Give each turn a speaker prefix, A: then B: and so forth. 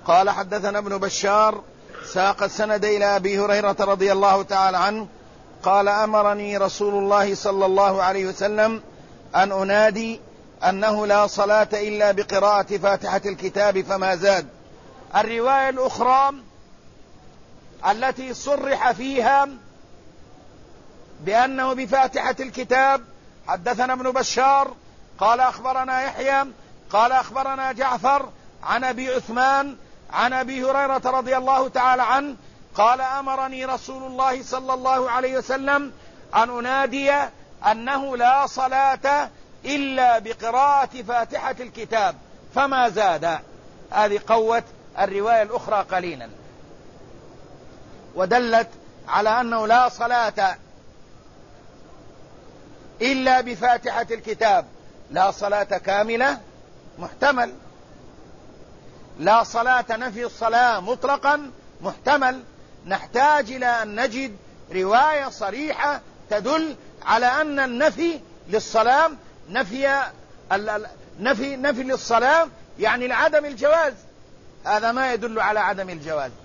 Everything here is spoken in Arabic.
A: قال حدثنا ابن بشار ساق السند إلى أبي هريرة رضي الله تعالى عنه قال أمرني رسول الله صلى الله عليه وسلم أن أنادي أنه لا صلاة إلا بقراءة فاتحة الكتاب فما زاد. الرواية الأخرى التي صرح فيها بأنه بفاتحة الكتاب حدثنا ابن بشار قال أخبرنا يحيى قال أخبرنا جعفر عن أبي عثمان عن أبي هريرة رضي الله تعالى عنه قال أمرني رسول الله صلى الله عليه وسلم أن أنادي أنه لا صلاة إلا بقراءة فاتحة الكتاب فما زاد. هذه قوة الرواية الأخرى قليلا ودلت على أنه لا صلاة إلا بفاتحة الكتاب. لا صلاة كاملة محتمل، لا صلاة نفي الصلاة مطلقا محتمل. نحتاج إلى أن نجد رواية صريحة تدل على أن النفي للصلاة نفي للصلاة يعني لعدم الجواز، هذا ما يدل على عدم الجواز.